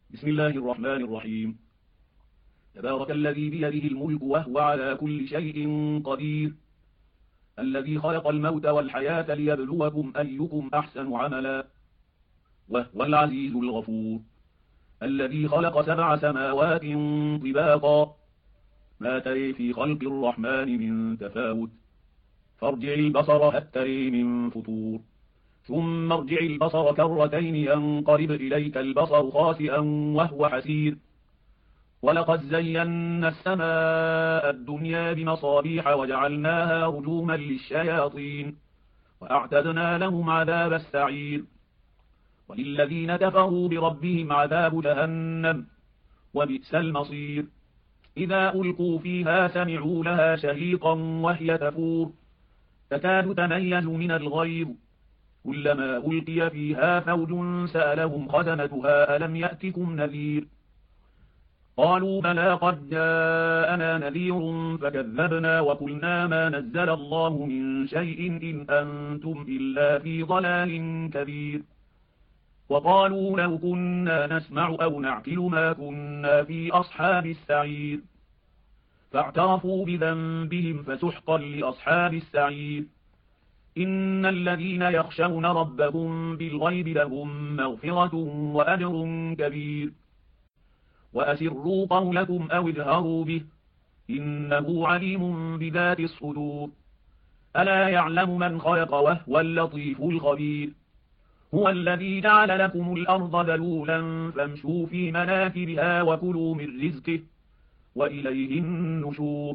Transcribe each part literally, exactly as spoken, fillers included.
بسم الله الرحمن الرحيم. تبارك الذي بيده الملك وهو على كل شيء قدير، الذي خلق الموت والحياة ليبلوكم أيكم أحسن عملا، وهو العزيز الغفور، الذي خلق سبع سماوات طباقا، ما تري في خلق الرحمن من تفاوت، فارجع البصر هل تري من فطور، ثم ارجع البصر كرتين ينقلب إليك البصر خاسئا وهو حسير، ولقد زينا السماء الدنيا بمصابيح وجعلناها رجوما للشياطين، وأعتدنا لهم عذاب السعير، وللذين كفروا بربهم عذاب جهنم، وبئس المصير. إذا ألقوا فيها سمعوا لها شهيقا وهي تفور، تكاد تميز من الغيظ، كلما ألقي فيها فوج سألهم خزنتها ألم يأتكم نذير، قالوا بلى قد جاءنا نذير فكذبنا وقلنا ما نزل الله من شيء إن أنتم إلا في ضلال كبير، وقالوا لو كنا نسمع أو نعقل ما كنا في أصحاب السعير، فاعترفوا بذنبهم فسحقا لأصحاب السعير. إن الذين يخشون ربهم بالغيب لهم مغفرة وأجر كبير. وأسروا قولكم أو اجهروا به، إنه عليم بذات الصدور. ألا يعلم من خلق وهو اللطيف الخبير. هو الذي جعل لكم الأرض ذلولا فامشوا في مناكبها وكلوا من رزقه وإليه النشور.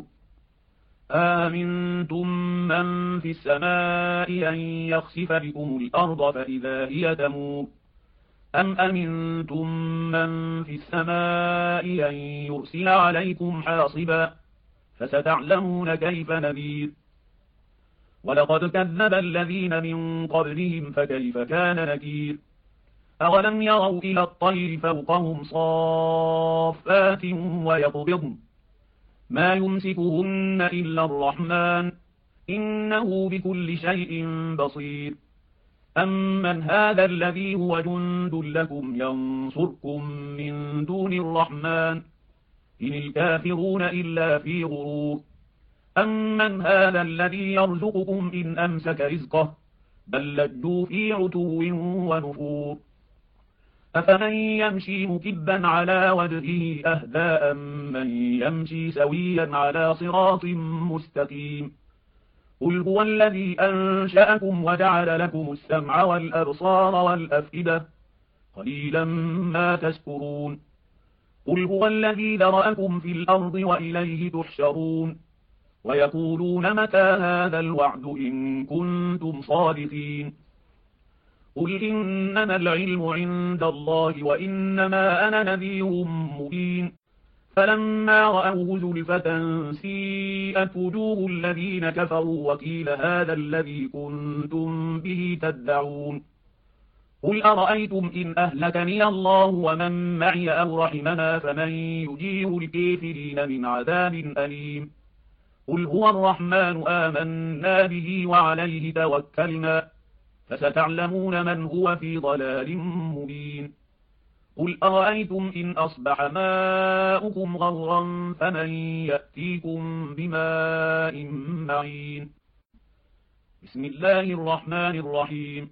آمنتم من في السماء أن يخسف بكم الأرض فإذا هي تمور، أم أمنتم من في السماء أن يرسل عليكم حاصبا، فستعلمون كيف نذير. ولقد كذب الذين من قبلهم فكيف كان نكير. أولم يروا إلى الطير فوقهم صافات ويقبضن ما يمسكهن إلا الرحمن إنه بكل شيء بصير. أمن هذا الذي هو جند لكم ينصركم من دون الرحمن إن الكافرون إلا في غرور. أمن هذا الذي يرزقكم إن أمسك رزقه بل لجوا في عتو ونفور. أفمن يمشي مكبا على وجهه أهدى أمن يمشي سويا على صراط مستقيم. قل هو الذي أنشأكم وجعل لكم السمع والأبصار والأفئدة قليلا ما تشكرون. قل هو الذي ذرأكم في الأرض وإليه تحشرون. ويقولون متى هذا الوعد إن كنتم صادقين. قل إنما العلم عند الله وإنما أنا نذير مبين. فلما رأوه زلفة سيئت وجوه الذين كفروا وقيل هذا الذي كنتم به تدعون. قل أرأيتم إن أهلكني الله ومن معي أو رحمنا فمن يجير الكافرين من عذاب أليم. قل هو الرحمن آمنا به وعليه توكلنا فستعلمون من هو في ضلال مبين. قل أرأيتم إن أصبح ماؤكم غورا فمن يأتيكم بماء معين. بسم الله الرحمن الرحيم.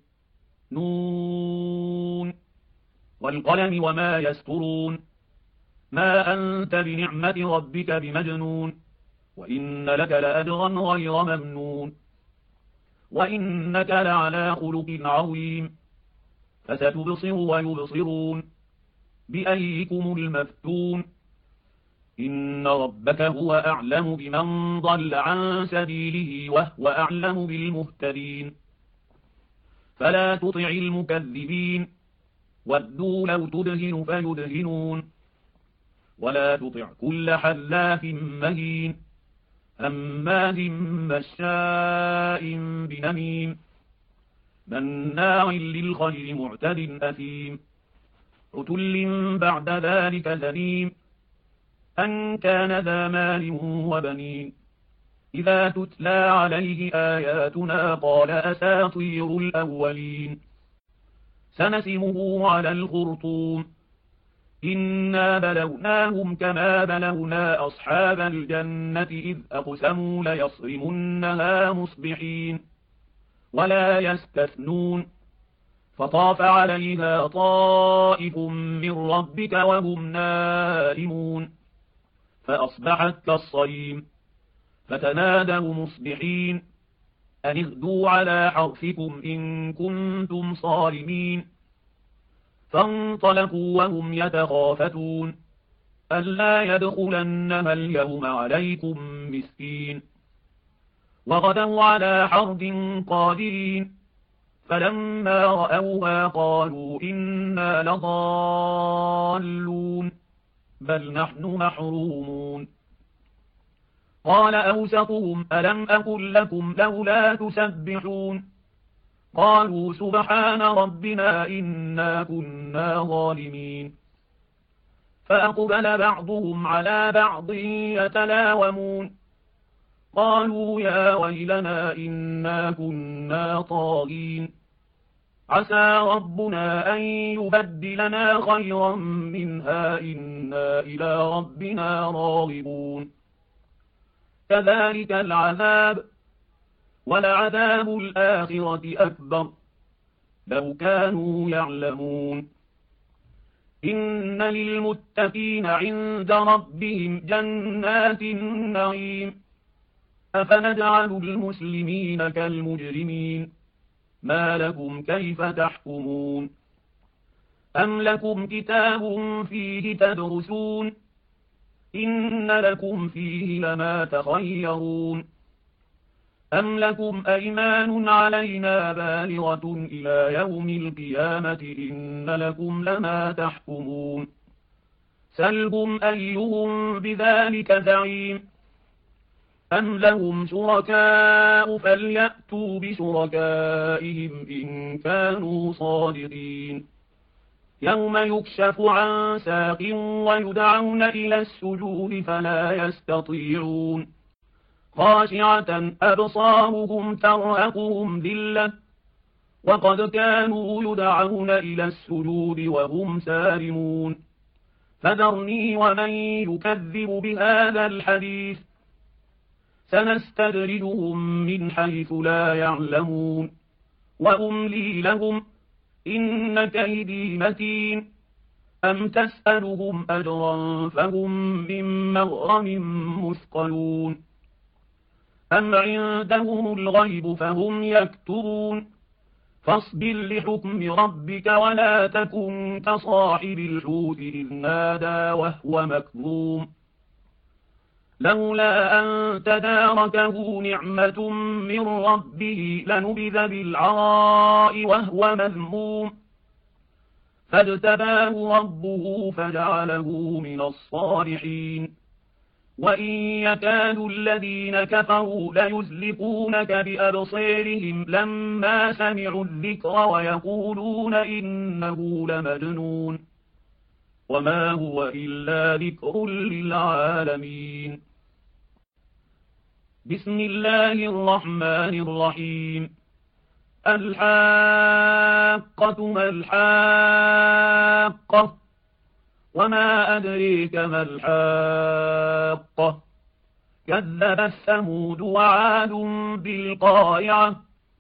نون والقلم وما يسطرون. ما أنت بنعمة ربك بمجنون وإن لك لأجرا غير ممنون وإنك لعلى خلق عظيم. فستبصر ويبصرون بأيكم المفتون. إن ربك هو أعلم بمن ضل عن سبيله وهو أعلم بالمهتدين. فلا تطع المكذبين ودوا لو تدهن فيدهنون. ولا تطع كل حلاف مهين هماز مشاء بنميم مناع للخير معتد أثيم عتل بعد ذلك زنيم أن كان ذا مال وبنين. إذا تتلى عليه آياتنا قال أساطير الأولين. سنسمه على الخرطوم إنا بلوناهم كما بلونا أصحاب الجنة إذ أقسموا ليصرمنها مصبحين ولا يستثنون فطاف عليها طائف من ربك وهم نائمون فأصبحت كالصريم فتنادوا مصبحين أن اغدوا على حرثكم إن كنتم صارمين فانطلقوا وهم يتخافتون ألا يدخلنها اليوم عليكم مسكين وغدوا على حرد قادرين فلما رأوها قالوا إنا لضالون بل نحن محرومون قال أوسطهم ألم أقل لكم لولا تسبحون قالوا سبحان ربنا إنا كنا ظالمين فأقبل بعضهم على بعض يتلاومون قالوا يا ويلنا إنا كنا طاغين عسى ربنا أن يبدلنا خيرا منها إنا إلى ربنا راغبون كذلك العذاب ولعذاب الآخرة أكبر لو كانوا يعلمون إن للمتقين عند ربهم جنات النعيم أفنجعل المسلمين كالمجرمين ما لكم كيف تحكمون أم لكم كتاب فيه تدرسون إن لكم فيه لما تخيرون أم لكم أيمان علينا بالغة إلى يوم القيامة إن لكم لما تحكمون سلهم أيهم بذلك زعيم أم لهم شركاء فليأتوا بشركائهم إن كانوا صادقين يوم يكشف عن ساق ويدعون إلى السجود فلا يستطيعون خاشعة أبصارهم ترهقهم ذلة وقد كانوا يدعون إلى السجود وهم سالمون فذرني ومن يكذب بهذا الحديث سنستدرجهم من حيث لا يعلمون وأملي لهم إن كيدي متين أم تسألهم أجرا فهم من مغرم مثقلون أم عندهم الغيب فهم يكتبون فاصبر لحكم ربك ولا تكن كصاحب الحوت إذ نادى وهو مكظوم لولا أن تداركه نعمة من ربه لنبذ بالعراء وهو مذموم فاجتباه ربه فجعله من الصالحين وإن يكاد الذين كفروا ليزلقونك بأبصيرهم لما سمعوا الذكر ويقولون إنه لمجنون وما هو إلا ذكر للعالمين بسم الله الرحمن الرحيم الحاقة ما الحاقة وما أدريك ما الحاقة كذبت ثمود وعاد بالقارعة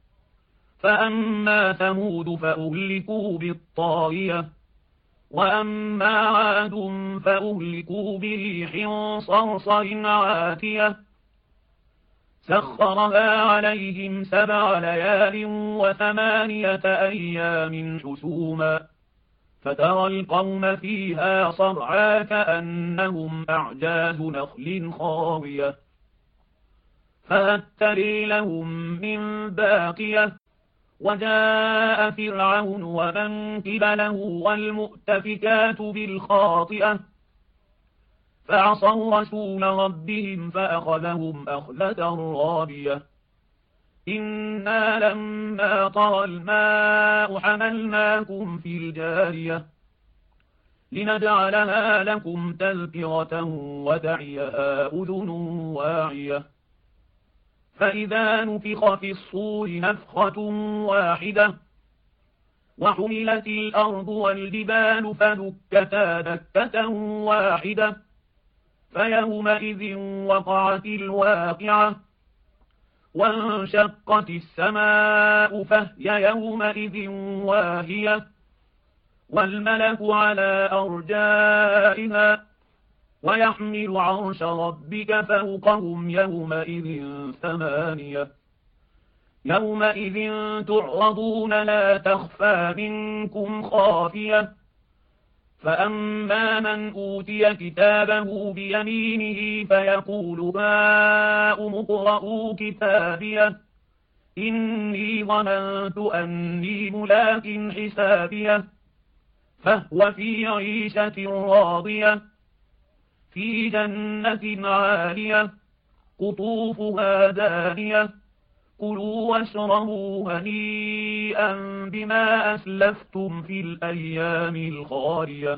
فأما ثمود فأهلكوا بالطاغية وأما عاد فأهلكوا بريح صرصر عاتية سخرها عليهم سبع ليال وثمانية أيام حسوما فترى القوم فيها صرعا كأنهم أعجاز نخل خاوية فهل تري لهم من باقية وجاء فرعون ومن قبله والمؤتفكات بالخاطئة فعصوا رسول ربهم فأخذهم أخذة رابية إنا لما طغى الماء حملناكم في الجارية لنجعلها لكم تذكرة وتعيها أذن واعية فإذا نفخ في الصور نفخة واحدة وحملت الأرض والجبال فدكتا دكة واحدة فيومئذ وقعت الواقعة وانشقت السماء فهي يومئذ واهية والملك على أرجائها ويحمل عرش ربك فوقهم يومئذ ثمانية يومئذ تعرضون لا تخفى منكم خافية فأما من أوتي كتابه بيمينه فيقول هاؤم اقرءوا كتابيه إني ظننت أني ملاق حسابيه فهو في عيشة راضية في جنة عالية قطوفها دانية كلوا واشربوا هنيئا بما أسلفتم في الأيام الخالية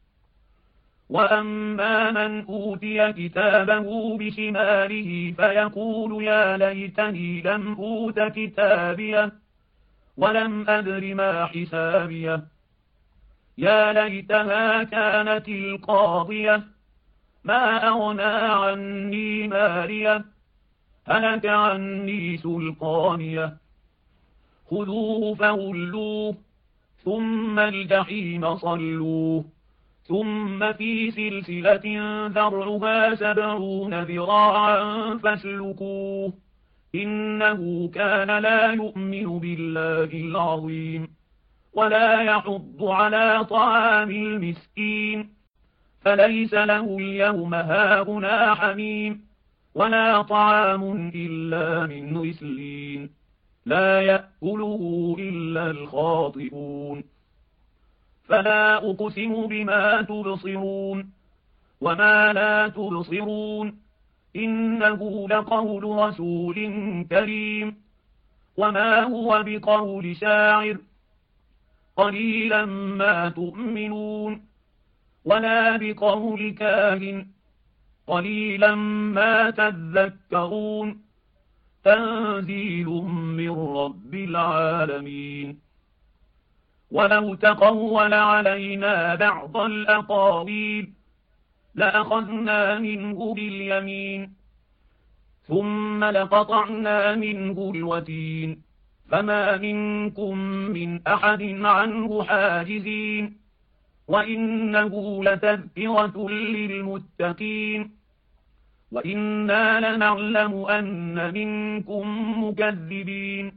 وأما من أوتي كتابه بشماله فيقول يا ليتني لم أوت كتابيه ولم أدر ما حسابيه يا ليتها كانت القاضية ما أغنى عني ماليه هلك عني سلطانيه خذوه فغلوه ثم الجحيم صلوه ثم في سلسلة ذرعها سبعون ذراعا فاسلكوه إنه كان لا يؤمن بالله العظيم ولا يحض على طعام المسكين فليس له اليوم هاهنا حميم ولا طعام إلا من غسلين لا يأكله إلا الخاطئون فلا أقسم بما تبصرون وما لا تبصرون إنه لقول رسول كريم وما هو بقول شاعر قليلا ما تؤمنون ولا بقول كاهن قليلا ما تذكرون تنزيل من رب العالمين ولو تقول علينا بعض الأقاويل لأخذنا منه باليمين ثم لقطعنا منه الوتين فما منكم من أحد عنه حاجزين وإنه لتذكرة للمتقين وإنا لنعلم أن منكم مكذبين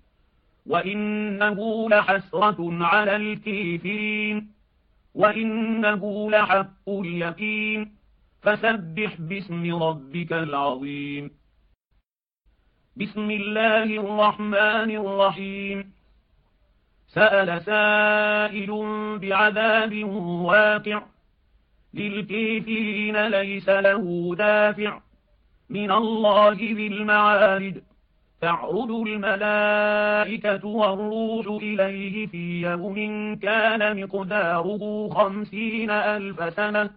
وإنه لحسرة على الكافرين وإنه لحق اليقين فسبح باسم ربك العظيم بسم الله الرحمن الرحيم سأل سائل بعذاب واقع للكافرين ليس له دافع من الله ذي المعارج تعرض الملائكة والروح إليه في يوم كان مقداره خمسين ألف سنة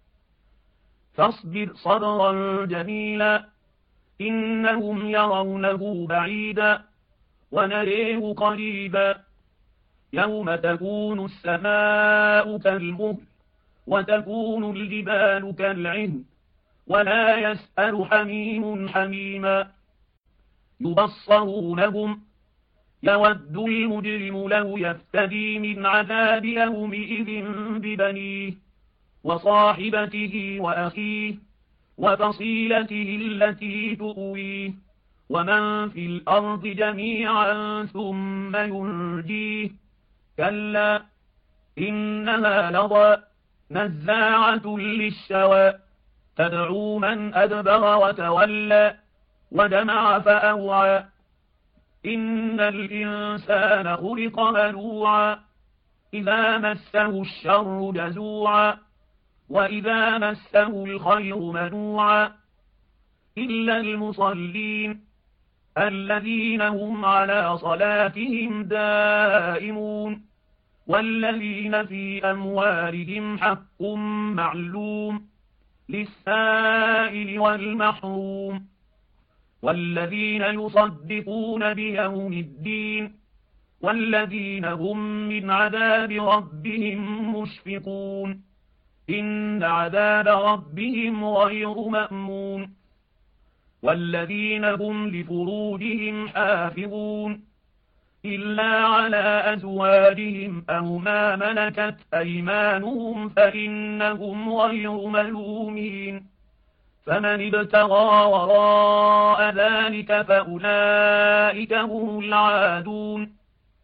فاصبر صبرا جميلا إنهم يرونه بعيدا ونريه قريبا يوم تكون السماء كالمهل وتكون الجبال كالعهن ولا يسأل حميم حميما يبصرونهم يود المجرم لو يفتدي من عذاب يومئذ ببنيه وصاحبته وأخيه وفصيلته التي تؤويه ومن في الأرض جميعا ثم ينجيه كلا إنها لظى نزاعة للشوى تدعو من أدبر وتولى ودمع فأوعى إن الإنسان خلق هلوعا إذا مسه الشر جزوعا وإذا مسه الخير منوعا إلا المصلين الذين هم على صلاتهم دائمون والذين في أموالهم حق معلوم للسائل والمحروم والذين يصدقون بيوم الدين والذين هم من عذاب ربهم مشفقون إن عذاب ربهم غير مأمون والذين هم لفروجهم حافظون إلا على أزواجهم أو ما ملكت أيمانهم فإنهم غير ملومين فمن ابتغى وراء ذلك فأولئك هم العادون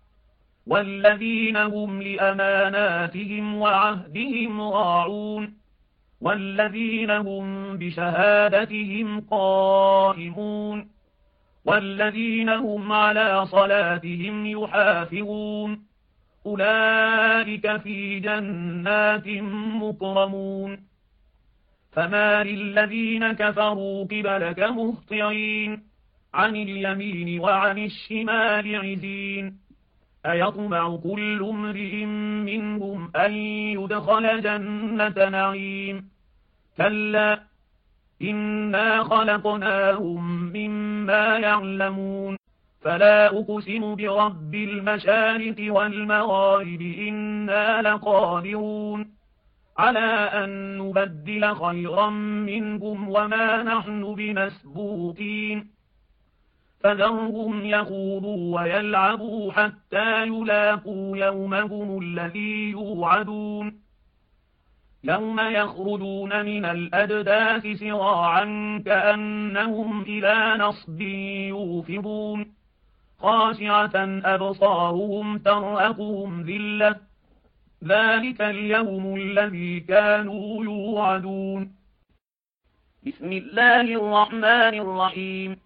والذين هم لأماناتهم وعهدهم راعون والذين هم بشهادتهم قائمون والذين هم على صلاتهم يحافظون أولئك في جنات مكرمون فما للذين كفروا قبلك مهطعين عن اليمين وعن الشمال عزين أيطمع كل امرئ منهم أن يدخل جنة نعيم كلا إنا خلقناهم مما يعلمون فلا أقسم برب المشارق والمغارب إنا لقادرون على أن نبدل خيرا منهم وما نحن بمسبوقين فذرهم يخوضوا ويلعبوا حتى يلاقوا يومهم الذي يوعدون يوم يخرجون من الأجداث سراعا كأنهم إلى نصب يوفضون خاشعة أبصارهم ترهقهم ذلة ذلك اليوم الذي كانوا يوعدون بسم الله الرحمن الرحيم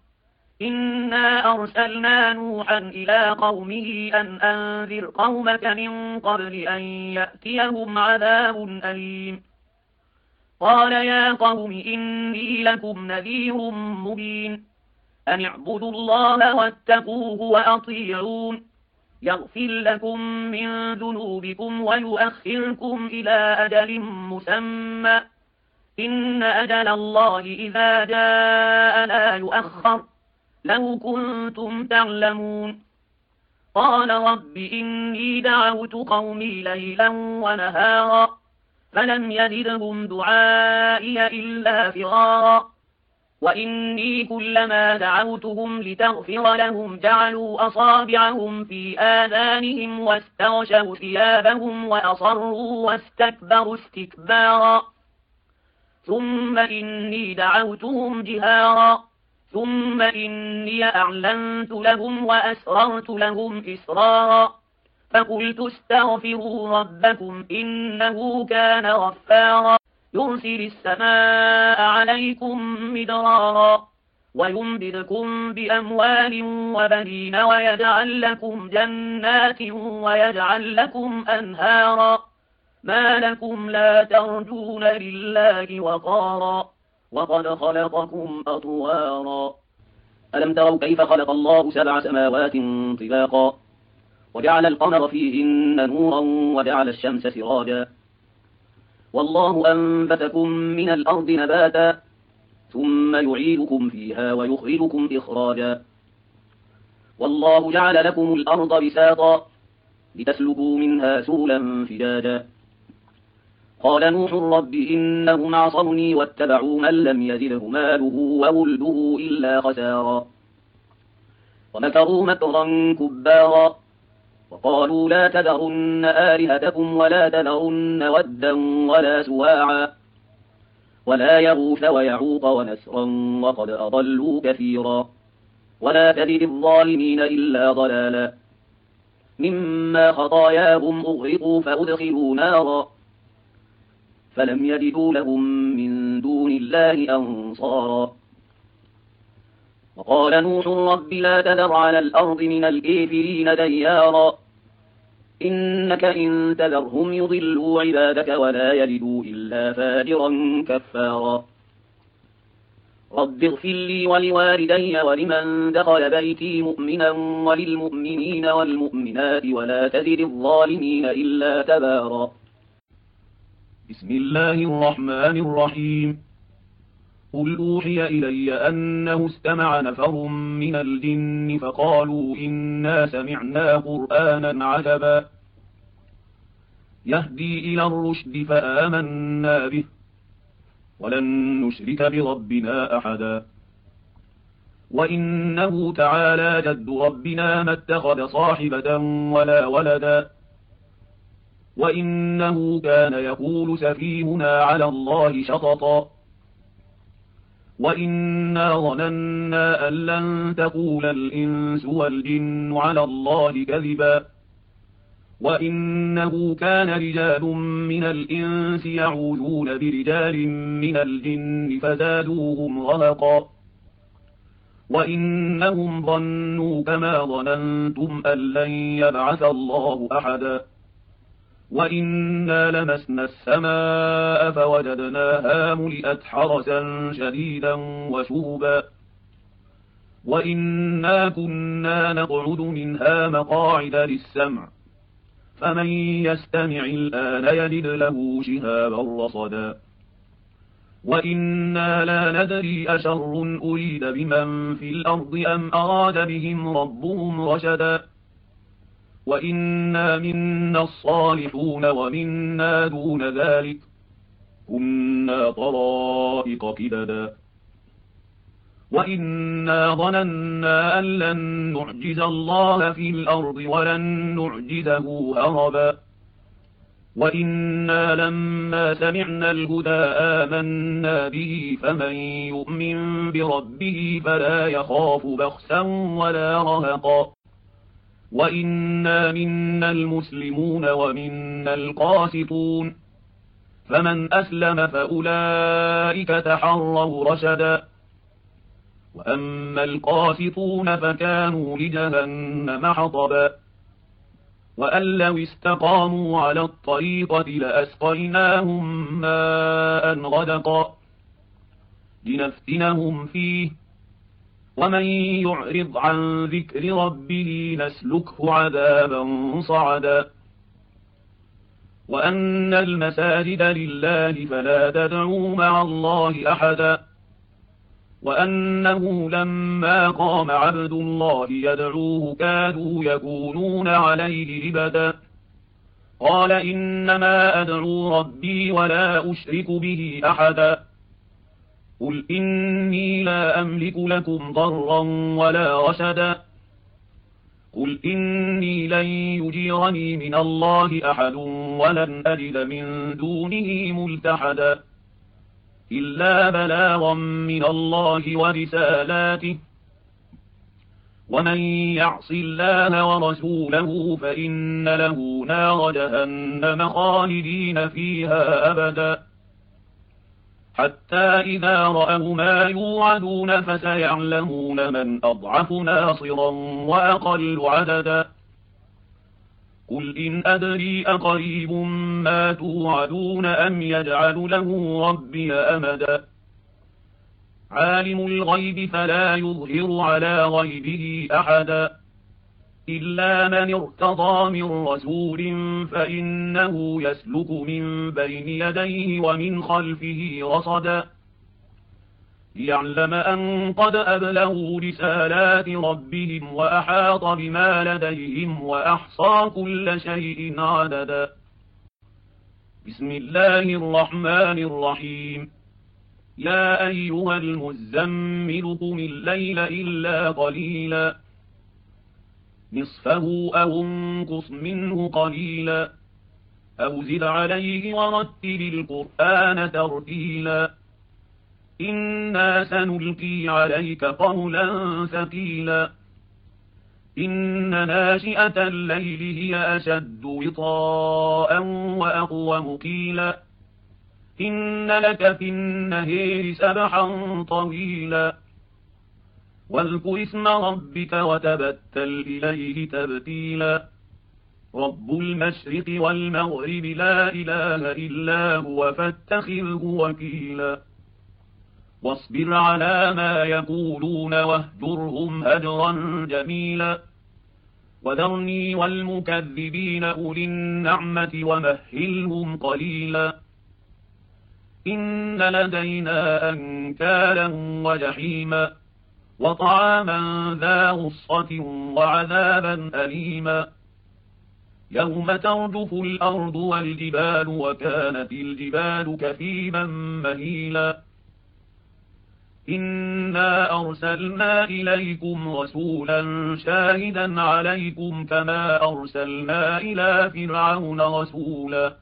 إنا أرسلنا نوحا إلى قومه أن أنذر قومك من قبل أن يأتيهم عذاب أليم قال يا قوم إني لكم نذير مبين أن اعبدوا الله واتقوه وأطيعون يغفر لكم من ذنوبكم ويؤخركم إلى أجل مسمى إن أجل الله إذا جاء لا يؤخر لو كنتم تعلمون قال رب إني دعوت قومي ليلا ونهارا فلم يزدهم دعائي إلا فرارا وإني كلما دعوتهم لتغفر لهم جعلوا أصابعهم في آذانهم واستغشوا ثيابهم وأصروا واستكبروا استكبارا ثم إني دعوتهم جهارا ثم إني أعلنت لهم وأسررت لهم إسرارا فقلت استغفروا ربكم إنه كان غفارا يرسل السماء عليكم مدرارا ويمددكم بأموال وبنين ويجعل لكم جنات ويجعل لكم أنهارا ما لكم لا ترجون لله وقارا وقد خلقكم أطوارا ألم تروا كيف خلق الله سبع سماوات طباقا وجعل القمر فيهن نورا وجعل الشمس سراجا والله أنبتكم من الأرض نباتا ثم يعيدكم فيها ويخرجكم إخراجا والله جعل لكم الأرض بساطا لتسلكوا منها سبلا فجاجا قال نوح رب إنهم عصوني واتبعوا من لم يزده ماله وولده إلا خسارا ومكروا مكرا كبارا وقالوا لا تذرن آلهتكم ولا تذرن ودا ولا سواعا ولا يغوث ويعوق ونسرا وقد أضلوا كثيرا ولا تزد الظالمين إلا ضلالا مما خطاياهم أغرقوا فأدخلوا نارا فلم يجدوا لهم من دون الله أنصارا وقال نوح رب لا تذر على الأرض من الكافرين ديارا إنك إن تذرهم يضلوا عبادك ولا يجدوا إلا فاجرا كفارا رب اغفر لي ولوالدي ولمن دخل بيتي مؤمنا وللمؤمنين والمؤمنات ولا تزد الظالمين إلا تبارا بسم الله الرحمن الرحيم قل أوحي إلي أنه استمع نفر من الجن فقالوا إنا سمعنا قرآنا عجبا يهدي إلى الرشد فآمنا به ولن نشرك بربنا أحدا وإنه تعالى جد ربنا ما اتخذ صاحبة ولا ولدا وإنه كان يقول سفيهنا على الله شططا وإنا ظننا أن لن تقول الإنس والجن على الله كذبا وإنه كان رجال من الإنس يعوذون برجال من الجن فزادوهم رهقا وإنهم ظنوا كما ظننتم أن لن يبعث الله أحدا وإنا لمسنا السماء فوجدناها ملئت حرسا شديدا وشهبا وإنا كنا نقعد منها مقاعد للسمع فمن يستمع الآن يجد له شهابا رصدا وإنا لا ندري أشر أريد بمن في الأرض أم أراد بهم ربهم رشدا وإنا منا الصالحون ومنا دون ذلك كنا طرائق كددا وإنا ظننا أن لن نعجز الله في الأرض ولن نعجزه هربا وإنا لما سمعنا الهدى آمنا به فمن يؤمن بربه فلا يخاف بخسا ولا رهقا وإنا منا المسلمون ومنا القاسطون فمن أسلم فأولئك تحروا رشدا وأما القاسطون فكانوا لجهنم حطبا وأن لو استقاموا على الطريقة لأسقيناهم ماء غدقا لنفتنهم فيه ومن يعرض عن ذكر ربه نسلكه عذابا صعدا وأن المساجد لله فلا تدعوا مع الله أحدا وأنه لما قام عبد الله يدعوه كادوا يكونون عليه لبدا قال إنما أدعو ربي ولا أشرك به أحدا قل إني لا أملك لكم ضرا ولا رشدا قل إني لن يجيرني من الله أحد ولن أجد من دونه ملتحدا إلا بلاغا من الله ورسالاته ومن يعص الله ورسوله فإن له نار جهنم خالدين فيها أبدا حتى إذا رأوا ما يوعدون فسيعلمون من أضعف ناصرا وأقل عددا قل إن أدري أقريب ما توعدون أم يجعل له ربي أمدا عالم الغيب فلا يظهر على غيبه أحدا إلا من ارتضى من رسول فإنه يسلك من بين يديه ومن خلفه رصدا ليعلم أن قد أبلغوا رسالات ربهم وأحاط بما لديهم وأحصى كل شيء عددا بسم الله الرحمن الرحيم يا أيها المزمل قم الليل إلا قليلا نصفه أو انقص منه قليلا أو زد عليه ورتل القرآن ترتيلا إنا سنلقي عليك قولا ثقيلا إن ناشئة الليل هي أشد وطاء وأقوم قيلا إن لك في النهار سبحا طويلا واذكر اسم ربك وتبتل إليه تبتيلا رب المشرق والمغرب لا إله إلا هو فاتخذه وكيلا واصبر على ما يقولون واهجرهم هجرا جميلا وذرني والمكذبين أولي النعمة ومهلهم قليلا إن لدينا أنكالا وجحيما وطعاما ذا غصة وعذابا أليما يوم ترجف الأرض والجبال وكانت الجبال كثيبا مهيلا إنا أرسلنا إليكم رسولا شاهدا عليكم كما أرسلنا إلى فرعون رسولا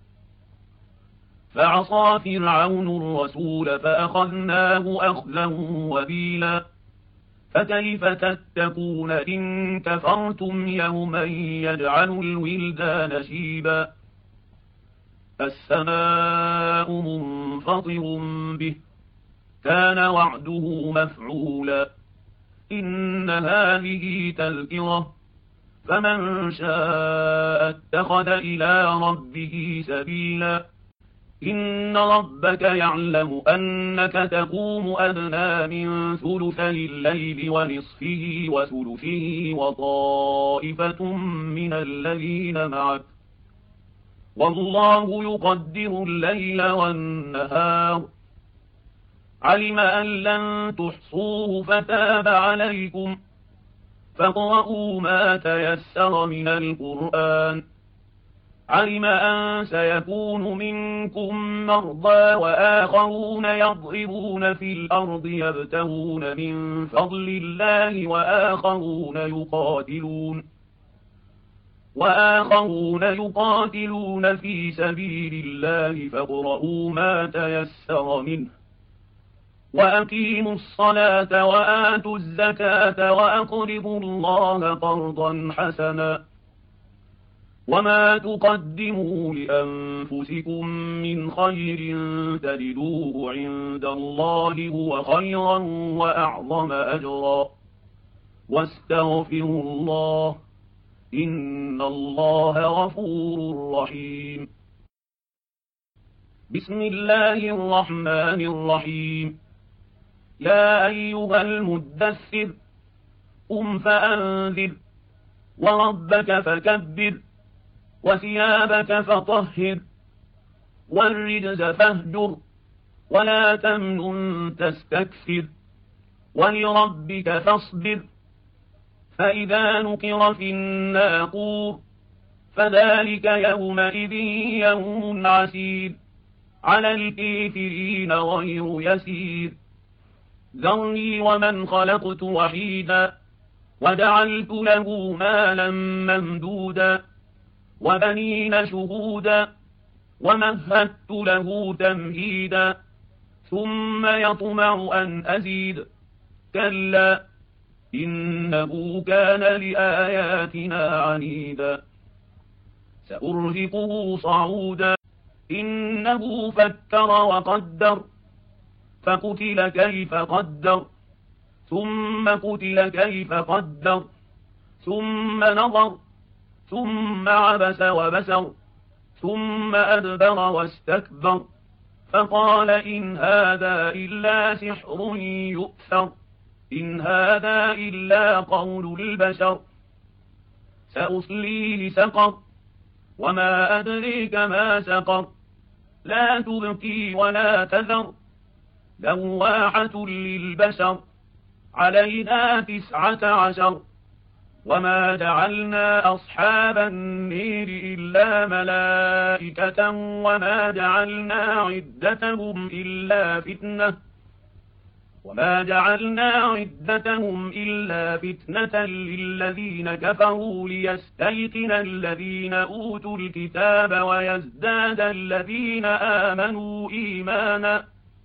فعصى فرعون الرسول فأخذناه أخذا وبيلا فكيف تتقون إن كفرتم يوما يجعل الولدان شيبا السماء منفطر به كان وعده مفعولا إن هذه تذكرة فمن شاء اتخذ إلى ربه سبيلا إن ربك يعلم أنك تقوم أدنى من ثلثي الليل ونصفه وثلثه وطائفة من الذين معك والله يقدر الليل والنهار علم أن لن تحصوه فتاب عليكم فاقرؤوا ما تيسر من القرآن علم أن سيكون منكم مرضى وآخرون يضربون في الأرض يبتغون من فضل الله وآخرون يقاتلون وآخرون يقاتلون في سبيل الله فاقرؤوا ما تيسر منه وأقيموا الصلاة وآتوا الزكاة وأقرضوا الله قرضا حسنا وما تقدموا لأنفسكم من خير تجدوه عند الله هو خيرا وأعظم أجرا واستغفروا الله إن الله غفور رحيم بسم الله الرحمن الرحيم يا أيها المدثر قم فأنذر وربك فكبر وثيابك فطهر والرجز فاهجر ولا تمنن تستكثر ولربك فاصبر فإذا نقر في الناقور فذلك يومئذ يوم عسير على الكافرين غير يسير ذرني ومن خلقت وحيدا وجعلت له مالا ممدودا وبنين شهودا ومهدت له تمهيدا ثم يطمع أن أزيد كلا إنه كان لآياتنا عنيدا سأرهقه صعودا إنه فكر وقدر فقتل كيف قدر ثم قتل كيف قدر ثم نظر ثم عبس وبسر ثم أدبر واستكبر فقال إن هذا إلا سحر يؤثر إن هذا إلا قول البشر سأصليه سقر وما أدريك ما سقر لا تبكي ولا تذر لواحة للبشر عليها تسعة عشر وما جعلنا أصحاب النير إلا ملائكة وما جعلنا عدتهم إلا فتنة وما جعلنا عدتهم إلا فتنة للذين كفروا ليستيقن الذين أوتوا الكتاب ويزداد الذين آمنوا إيمانا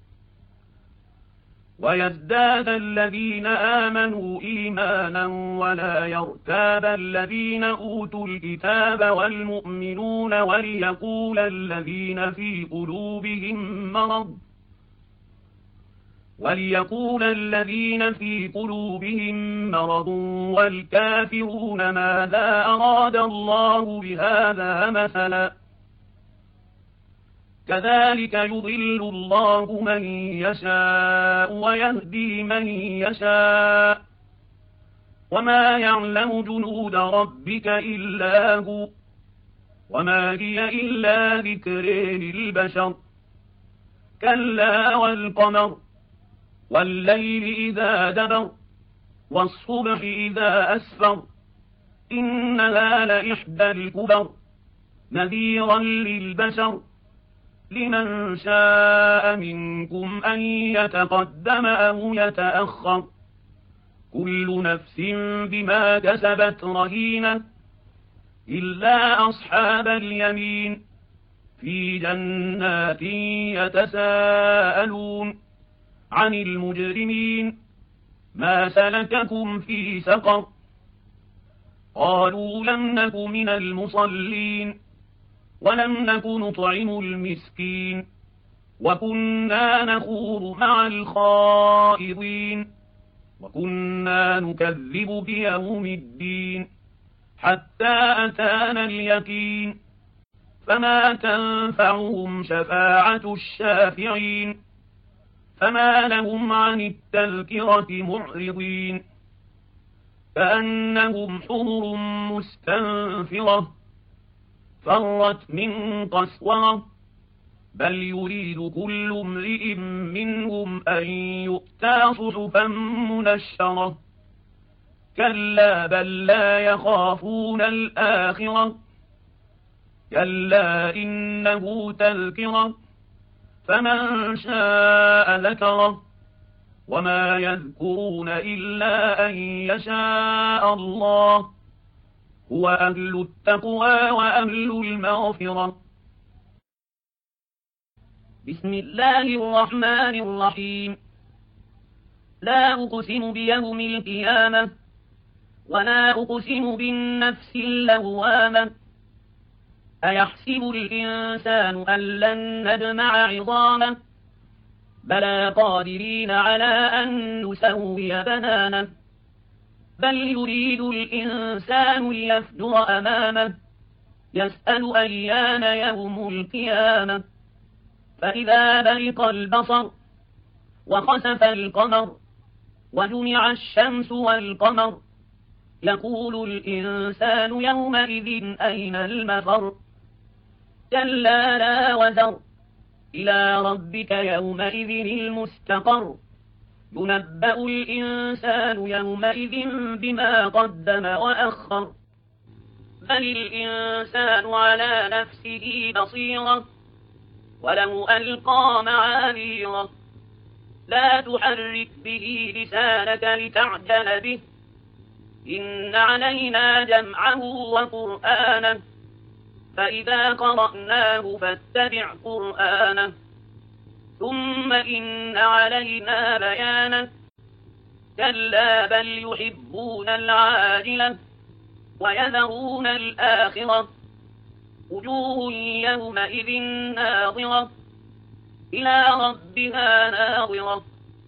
ويزداد الذين آمنوا إيمانا ولا يرتاب الذين أوتوا الكتاب والمؤمنون وليقول الذين في قلوبهم مرض وليقول الذين في قلوبهم مرض والكافرون ماذا أراد الله بهذا مثلا كذلك يضل الله من يشاء ويهدي من يشاء وما يعلم جنود ربك إلا هو وما هي إلا ذكر للبشر كلا والقمر والليل إذا دبر والصبح إذا أسفر إنها لإحدى الكبر نذيرا للبشر لمن شاء منكم أن يتقدم أو يتأخر كل نفس بما كسبت رهينة إلا أصحاب اليمين في جنات يتساءلون عن المجرمين ما سلككم في سقر قالوا لم نك من المصلين ولم نك نطعم المسكين وكنا نخوض مع الخائضين وكنا نكذب بيوم الدين حتى أتانا اليقين فما تنفعهم شفاعة الشافعين فما لهم عن التذكرة معرضين كأنهم حمر مستنفرة فرت من قسورة بل يريد كل امرئ منهم أن يؤتى صحفا منشرة كلا بل لا يخافون الآخرة كلا إنه تذكرة فمن شاء ذكره وما يذكرون إلا أن يشاء الله هو أهل التقوى وأهل المغفرة. بسم الله الرحمن الرحيم. لا أقسم بيوم القيامة ولا أقسم بالنفس اللوامة أيحسب الإنسان أن لن نجمع عظامه بلى قادرين على أن نسوي بنانه بل يريد الإنسان ليفجر أمامه يسأل أيان يوم القيامة فإذا برق البصر وخسف القمر وجمع الشمس والقمر يقول الإنسان يومئذ أين المفر كلا لا وزر إلى ربك يومئذ المستقر ينبأ الإنسان يومئذ بما قدم وأخر بل الإنسان على نفسه بصيرة ولو ألقى معاذيره لا تحرك به لسانك لتعجل به إن علينا جمعه وقرآنه فإذا قرأناه فاتبع قرآنه ثم إن علينا بيانه كلا بل يحبون العاجلة ويذرون الآخرة وجوه يومئذ ناظرة إلى ربها ناظرة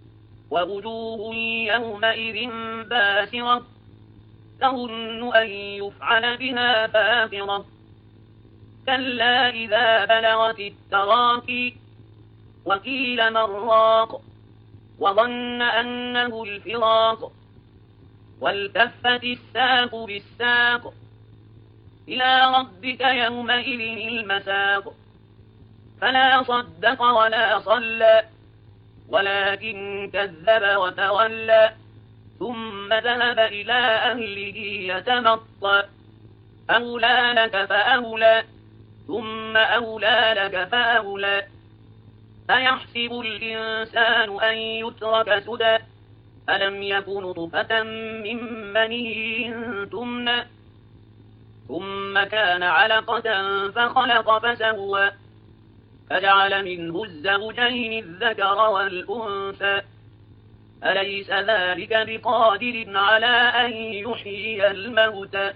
ووجوه يومئذ باسرة تظن أن يفعل بها فاقرة كلا إذا بلغت التراقي وقيل من راق وظن أنه الفراق والتفت الساق بالساق إلى ربك يومئذ المساق فلا صدق ولا صلى ولكن كذب وتولى ثم ذهب إلى أهله يتمطى أولى لك فأولى ثم أولى لك فأولى أيحسب الإنسان أن يترك سدى ألم يكن نطفة من مني تمنى ثم كان علقة فخلق فسوى فجعل منه الزوجين الذكر والأنثى أليس ذلك بقادر على أن يحيي الموتى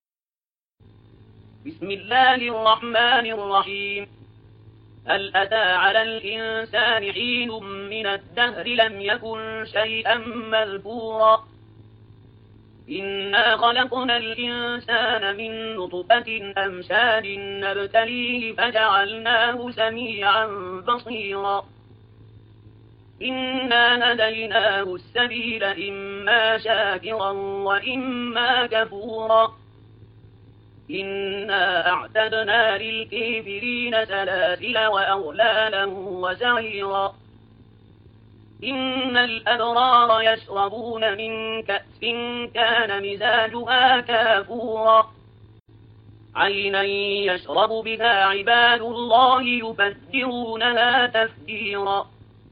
بسم الله الرحمن الرحيم هل أتى على الإنسان حين من الدهر لم يكن شيئا مذكورا إنا خلقنا الإنسان من نطفة أمشاج نبتليه فجعلناه سميعا بصيرا إنا هديناه السبيل إما شاكرا وإما كفورا إنا أعتدنا للكافرين سلاسل وأغلالا وسعيرا إن الأبرار يشربون من كأس كان مزاجها كافورا عينا يشرب بها عباد الله يفجرونها تفجيرا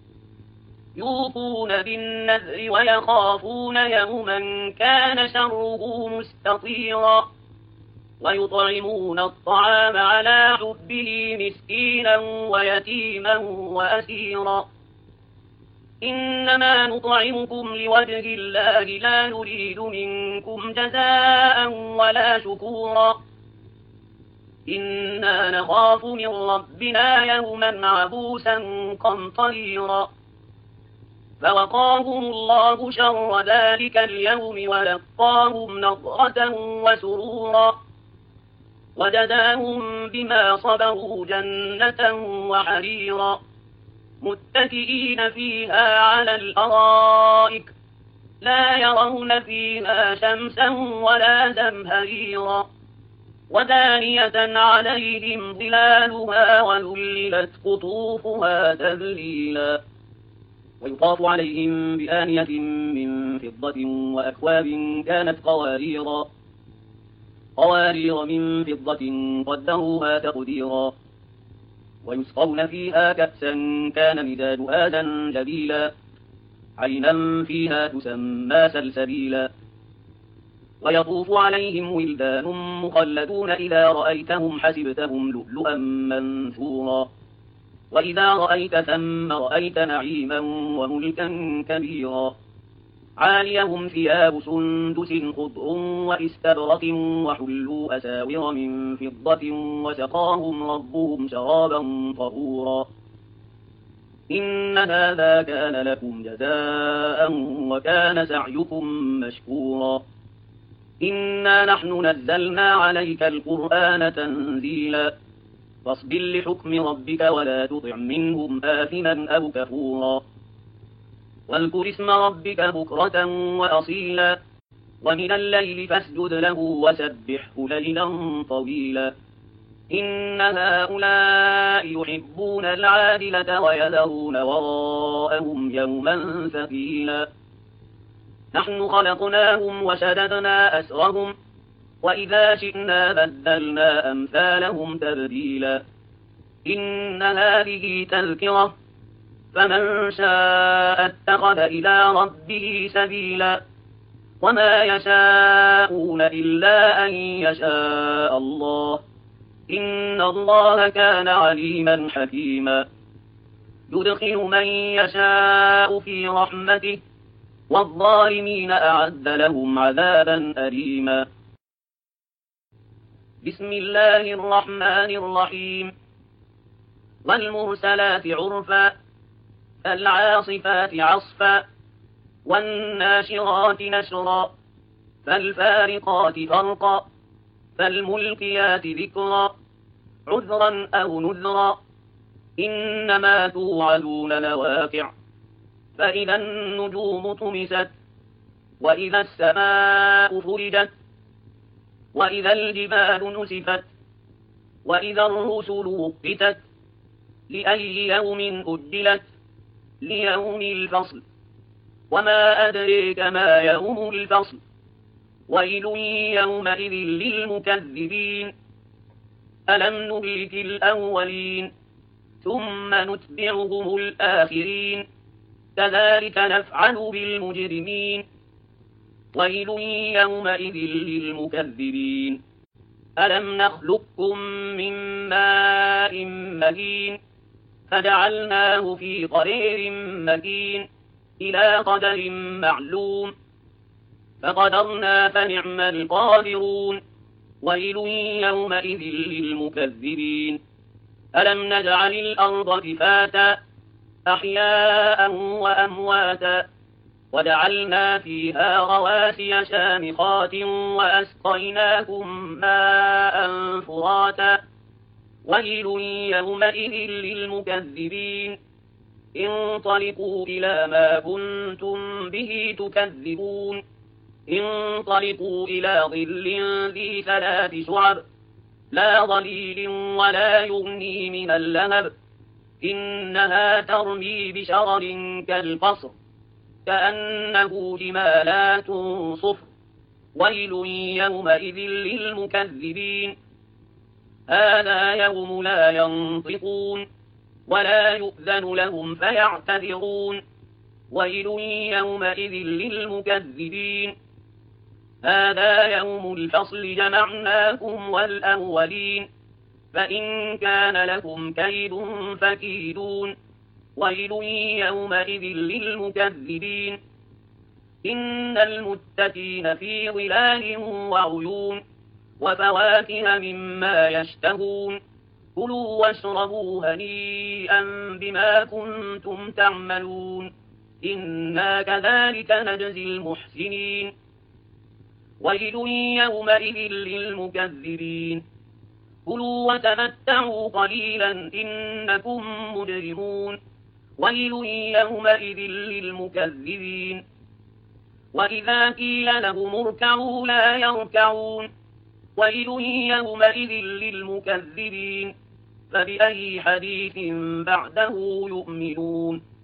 يوفون بالنذر ويخافون يوما كان شره مستطيرا ويطعمون الطعام على حبه مسكينا ويتيما وأسيرا إنما نطعمكم لوجه الله لا نريد منكم جزاء ولا شكورا إنا نخاف من ربنا يوما عبوسا قمطريرا فوقاهم الله شر ذلك اليوم ولقاهم نضرة وسرورا وجزاهم بما صبروا جنة وحريرا متكئين فيها على الأرائك لا يرون فيها شمسا ولا زمهريرا ودانية عليهم ظلالها وذللت قطوفها تذليلا ويطاف عليهم بآنية من فضة وأكواب كانت قواريرا قوارير من فضة قدروها تقديرا ويسقون فيها كأسا كان مزاجها زنجبيلا عينا فيها تسمى سلسبيلا ويطوف عليهم ولدان مخلدون إذا رأيتهم حسبتهم لؤلؤا منثورا وإذا رأيت ثم رأيت نعيما وملكا كبيرا عاليهم ثياب سندس خضر واستبرق وحلوا أساور من فضة وسقاهم ربهم شرابا طهورا إن هذا كان لكم جزاء وكان سعيكم مشكورا إنا نحن نزلنا عليك القرآن تنزيلا فاصبر لحكم ربك ولا تطع منهم آثما أو كفورا واذكر اسم ربك بكرة وأصيلا ومن الليل فاسجد له وسبحه ليلا طويلا إن هؤلاء يحبون العادلة ويذرون وراءهم يوما ثقيلا نحن خلقناهم وشددنا أسرهم وإذا شئنا بدلنا أمثالهم تبديلا إن هذه تذكرة فمن شاء اتخذ إلى ربه سبيلا وما يشاءون إلا أن يشاء الله إن الله كان عليما حكيما يدخل من يشاء في رحمته والظالمين أعد لهم عذابا أليما بسم الله الرحمن الرحيم والمرسلات عرفا فالعاصفات عصفا والناشرات نشرا فالفارقات فرقا فالملقيات ذكرا عذرا أو نذرا إنما توعدون لواقع فإذا النجوم طمست وإذا السماء فرجت وإذا الجبال نسفت وإذا الرسل وقتت لأي يوم أجلت ليوم الفصل وما أدريك ما يوم الفصل ويل يومئذ للمكذبين ألم نهلك الأولين ثم نتبعهم الآخرين كذلك نفعل بالمجرمين ويل يومئذ للمكذبين ألم نخلقكم من ماء مهين فجعلناه في قرير مكين إلى قدر معلوم فقدرنا فنعم القادرون ويل يومئذ للمكذبين ألم نجعل الأرض كفاتا أحياء وأمواتا وجعلنا فيها رواسي شامخات وأسقيناكم ماء فراتا ويل يومئذ للمكذبين انطلقوا إلى ما كنتم به تكذبون انطلقوا إلى ظل ذي ثلاث شعب لا ظليل ولا يغني من اللهب إنها ترمي بشرر كالقصر كأنه جمالات صفر ويل يومئذ للمكذبين هذا يوم لا ينطقون ولا يؤذن لهم فيعتذرون ويل يومئذ للمكذبين هذا يوم الفصل جمعناكم والأولين فإن كان لكم كيد فكيدون ويل يومئذ للمكذبين إن المتقين في ظلال وعيون وفواكه مما يشتهون كلوا واشربوا هنيئا بما كنتم تعملون إنا كذلك نجزي المحسنين ويل يومئذ للمكذبين كلوا وتمتعوا قليلا إنكم مجرمون ويل يومئذ للمكذبين وإذا قيل لهم اركعوا لا يركعون ويل يومئذ للمكذبين فبأي حديث بعده يؤمنون